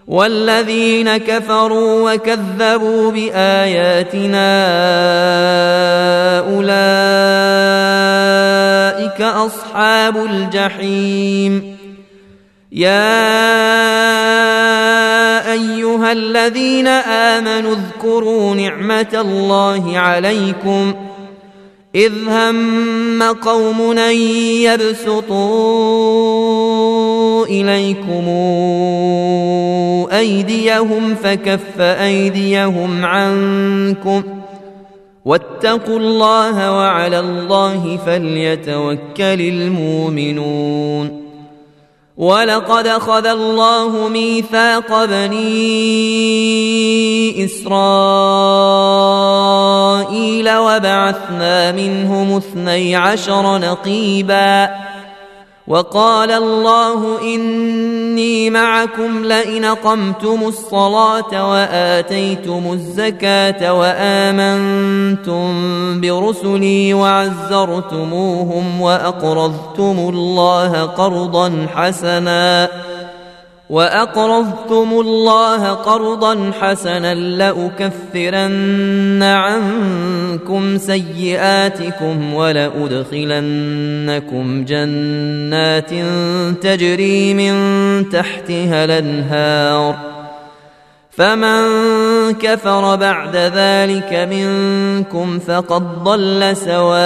والذين كفروا وكذبوا بآياتنا أولئك أصحاب الجحيم. يا أيها الذين آمنوا اذكروا نعمة الله عليكم إذ هم قوم أن يبسطوا إليكم أيديهم فكف أيديهم عنكم واتقوا الله وعلى الله فليتوكل المؤمنون. ولقد أخذ الله ميثاق بني إسرائيل وبعثنا منهم 12 نقيبا وقال الله إني معكم لئن أقمتم الصلاة وآتيتم الزكاة وآمنتم برسلي وعزرتموهم وأقرضتم الله قرضا حسنا لأكفرن عنكم سيئاتكم ولأدخلنكم جنات تجري من تحتها الأنهار فمن كفر بعد ذلك منكم فقد ضل سواء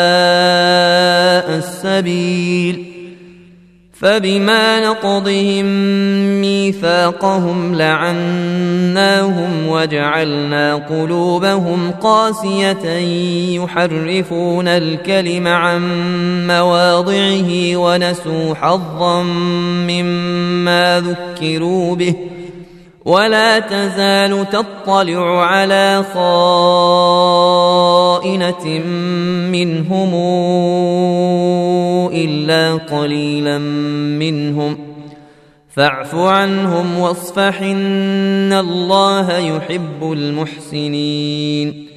السبيل. فبما نقضهم ميثاقهم لعناهم وجعلنا قلوبهم قاسية يحرفون الكلم عن مواضعه ونسوا حظا مما ذكروا به ولا تزال تطلع على خائنة منهم إلا قليلا منهم فاعف عنهم واصفح إن الله يحب المحسنين.